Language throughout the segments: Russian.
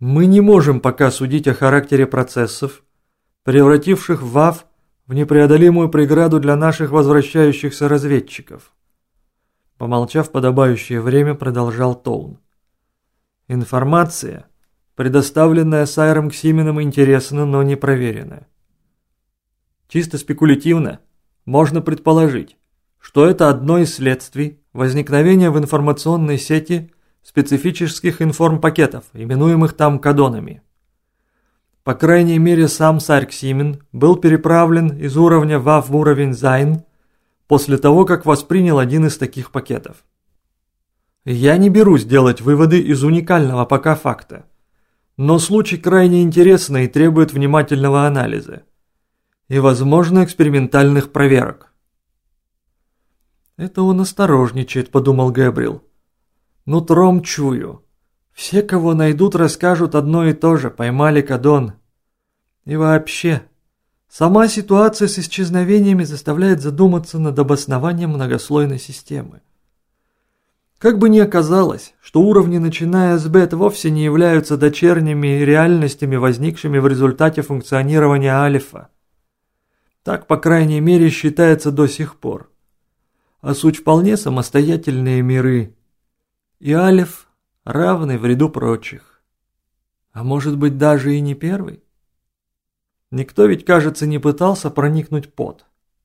Мы не можем пока судить о характере процессов, превративших ВАВ в непреодолимую преграду для наших возвращающихся разведчиков. Помолчав подобающее время, продолжал Тоун. Информация, предоставленная Сайром Ксименом, интересна, но не проверена. Чисто спекулятивно можно предположить, что это одно из следствий возникновения в информационной сети специфических информпакетов, именуемых там кодонами. По крайней мере, сам Сайр Ксимен был переправлен из уровня ВАВ в уровень Зайн после того, как воспринял один из таких пакетов. Я не берусь делать выводы из уникального пока факта, но случай крайне интересный и требует внимательного анализа и, возможно, экспериментальных проверок. «Это он осторожничает», — подумал Гэбриэл. «Нутром чую. Все, кого найдут, расскажут одно и то же, поймали кодон. И вообще, сама ситуация с исчезновениями заставляет задуматься над обоснованием многослойной системы. Как бы ни оказалось, что уровни, начиная с бет, вовсе не являются дочерними реальностями, возникшими в результате функционирования алифа. Так, по крайней мере, считается до сих пор. А суть вполне самостоятельные миры. И алиф равный в ряду прочих. А может быть, даже и не первый? Никто ведь, кажется, не пытался проникнуть под.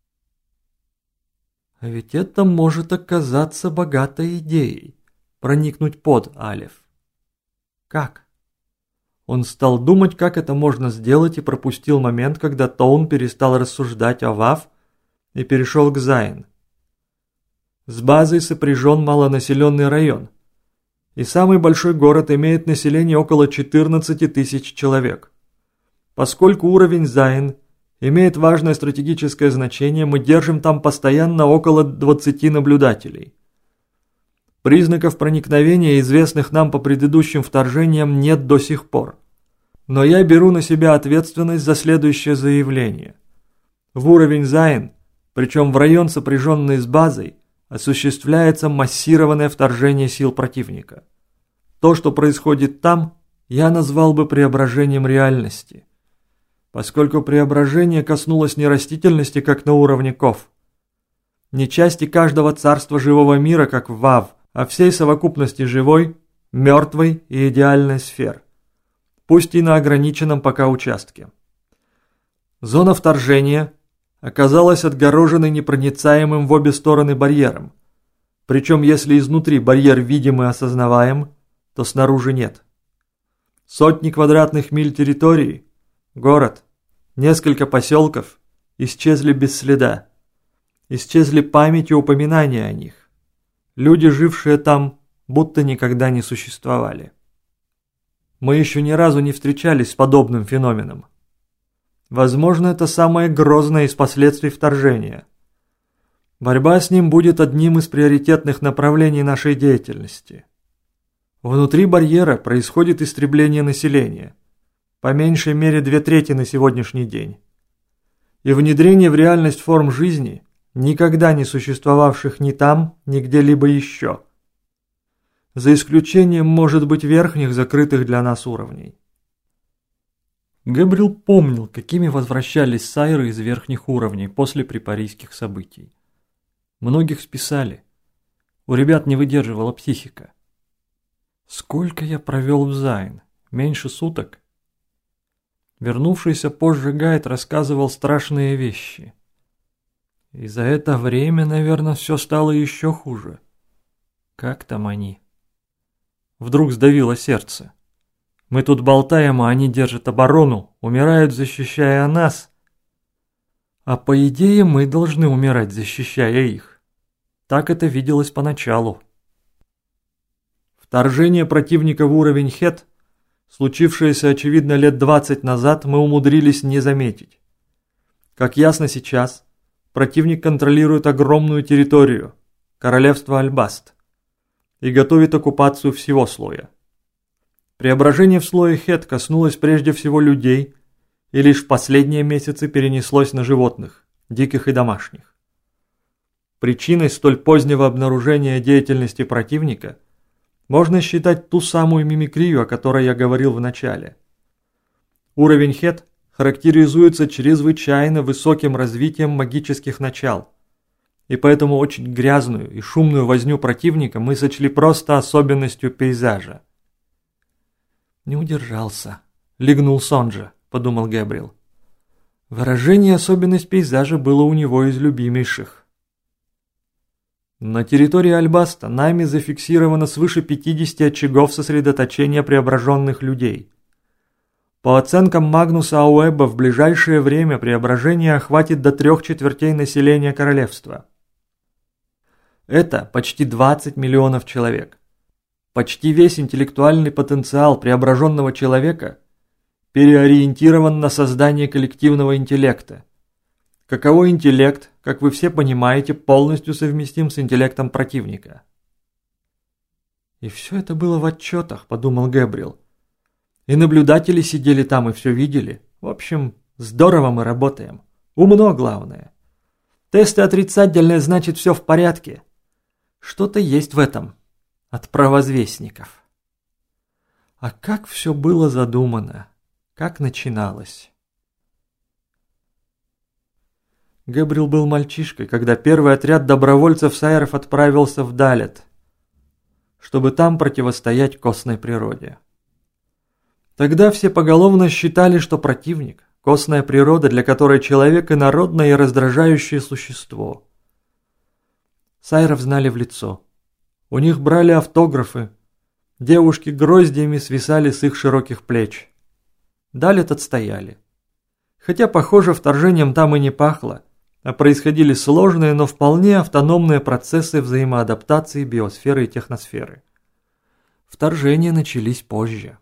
А ведь это может оказаться богатой идеей – проникнуть под алиф. Как? Он стал думать, как это можно сделать, и пропустил момент, когда Тоун перестал рассуждать о ВАВ и перешел к Зайн. С базой сопряжен малонаселенный район, и самый большой город имеет население около 14 тысяч человек. Поскольку уровень Зайн имеет важное стратегическое значение, мы держим там постоянно около 20 наблюдателей. Признаков проникновения, известных нам по предыдущим вторжениям, нет до сих пор. Но я беру на себя ответственность за следующее заявление. В уровень Зайн, причем в район, сопряженный с базой, осуществляется массированное вторжение сил противника. То, что происходит там, я назвал бы преображением реальности. Поскольку преображение коснулось не растительности, как на уровне Ков, не части каждого царства живого мира, как в ВАВ, а всей совокупности живой, мертвой и идеальной сфер, пусть и на ограниченном пока участке. Зона вторжения оказалась отгороженной непроницаемым в обе стороны барьером, причем если изнутри барьер видим и осознаваем, то снаружи нет. Сотни квадратных миль территории, город, несколько поселков исчезли без следа. Исчезли память и упоминания о них. Люди, жившие там, будто никогда не существовали. Мы еще ни разу не встречались с подобным феноменом. Возможно, это самое грозное из последствий вторжения. Борьба с ним будет одним из приоритетных направлений нашей деятельности. Внутри барьера происходит истребление населения. По меньшей мере 2/3 на сегодняшний день. И внедрение в реальность форм жизни, никогда не существовавших ни там, ни где-либо еще. За исключением, может быть, верхних, закрытых для нас уровней. Гэбриэл помнил, какими возвращались сайры из верхних уровней после припарийских событий. Многих списали. У ребят не выдерживала психика. Сколько я провел в Зайн? Меньше суток? Вернувшийся позже гайд рассказывал страшные вещи. И за это время, наверное, все стало еще хуже. Как там они? Вдруг сдавило сердце. Мы тут болтаем, а они держат оборону, умирают, защищая нас. А по идее мы должны умирать, защищая их. Так это виделось поначалу. Вторжение противника в уровень Хет, случившееся, очевидно, лет 20 назад, мы умудрились не заметить. Как ясно сейчас, противник контролирует огромную территорию, королевство Альбаст, и готовит оккупацию всего слоя. Преображение в слое Хет коснулось прежде всего людей и лишь в последние месяцы перенеслось на животных, диких и домашних. Причиной столь позднего обнаружения деятельности противника Можно считать ту самую мимикрию, о которой я говорил в начале. Уровень Хет характеризуется чрезвычайно высоким развитием магических начал, и поэтому очень грязную и шумную возню противника мы сочли просто особенностью пейзажа. «Не удержался. Лигнул Сонджа», — подумал Гэбриэл. Выражение «особенность пейзажа» было у него из любимейших. На территории Альбаста нами зафиксировано свыше 50 очагов сосредоточения преображенных людей. По оценкам Магнуса Ауэба, в ближайшее время преображение охватит до 3/4 населения королевства. Это почти 20 миллионов человек. Почти весь интеллектуальный потенциал преображенного человека переориентирован на создание коллективного интеллекта. Каковой интеллект, как вы все понимаете, полностью совместим с интеллектом противника. И все это было в отчетах, подумал Гэбриэл. И наблюдатели сидели там и все видели. В общем, здорово мы работаем. Умно, главное. Тесты отрицательные, значит, все в порядке. Что-то есть в этом от провозвестников. А как все было задумано? Как начиналось? Гэбриэл был мальчишкой, когда первый отряд добровольцев-сайеров отправился в Далет, чтобы там противостоять костной природе. Тогда все поголовно считали, что противник – костная природа, для которой человек – инородное и раздражающее существо. Сайеров знали в лицо. У них брали автографы. Девушки гроздьями свисали с их широких плеч. Далет отстояли. Хотя, похоже, вторжением там и не пахло, а происходили сложные, но вполне автономные процессы взаимоадаптации биосферы и техносферы. Вторжения начались позже.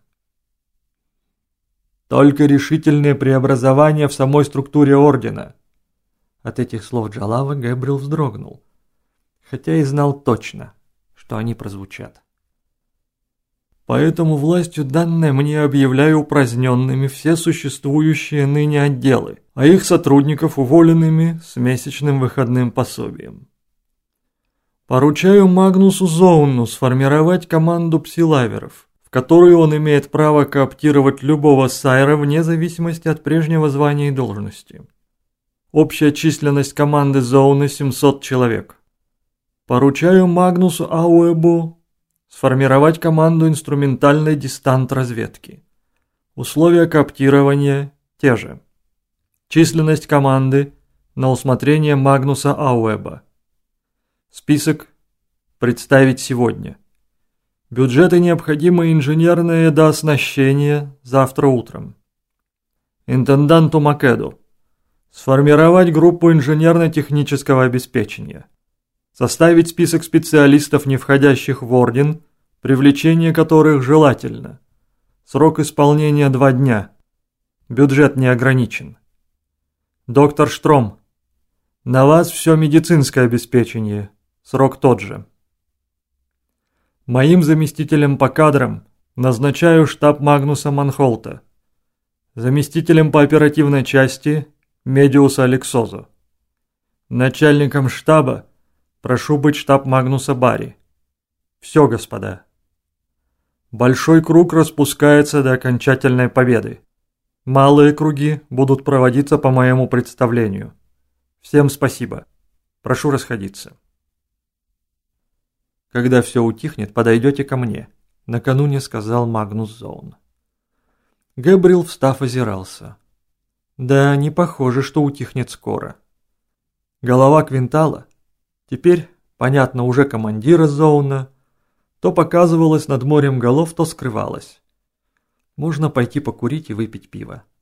Только решительные преобразования в самой структуре Ордена. От этих слов Джалава Гэбриэл вздрогнул, хотя и знал точно, что они прозвучат. Поэтому властью данной мне объявляю упраздненными все существующие ныне отделы, а их сотрудников уволенными с месячным выходным пособием. Поручаю Магнусу Зоуну сформировать команду псилаверов, в которую он имеет право кооптировать любого сайра вне зависимости от прежнего звания и должности. Общая численность команды Зоуна 700 человек. Поручаю Магнусу Ауэбу сформировать команду инструментальной дистант-разведки. Условия кооптирования те же. Численность команды на усмотрение Магнуса Ауэба. Список представить сегодня. Бюджеты необходимое инженерное дооснащение завтра утром. Интенданту Македу сформировать группу инженерно-технического обеспечения. Составить список специалистов, не входящих в Орден, привлечение которых желательно. Срок исполнения 2 дня. Бюджет не ограничен. Доктор Штром, на вас все медицинское обеспечение. Срок тот же. Моим заместителем по кадрам назначаю штаб Магнуса Манхолта. Заместителем по оперативной части Медиуса Алексозо. Начальником штаба прошу быть штаб Магнуса Барри. Все, господа. Большой круг распускается до окончательной победы. Малые круги будут проводиться по моему представлению. Всем спасибо. Прошу расходиться. Когда все утихнет, подойдете ко мне, накануне сказал Магнус Зоун. Гэбриэл, встав, озирался. Да, не похоже, что утихнет скоро. Голова Квинтала, теперь, понятно, уже командира Зоуна, то показывалась над морем голов, то скрывалась. Можно пойти покурить и выпить пиво.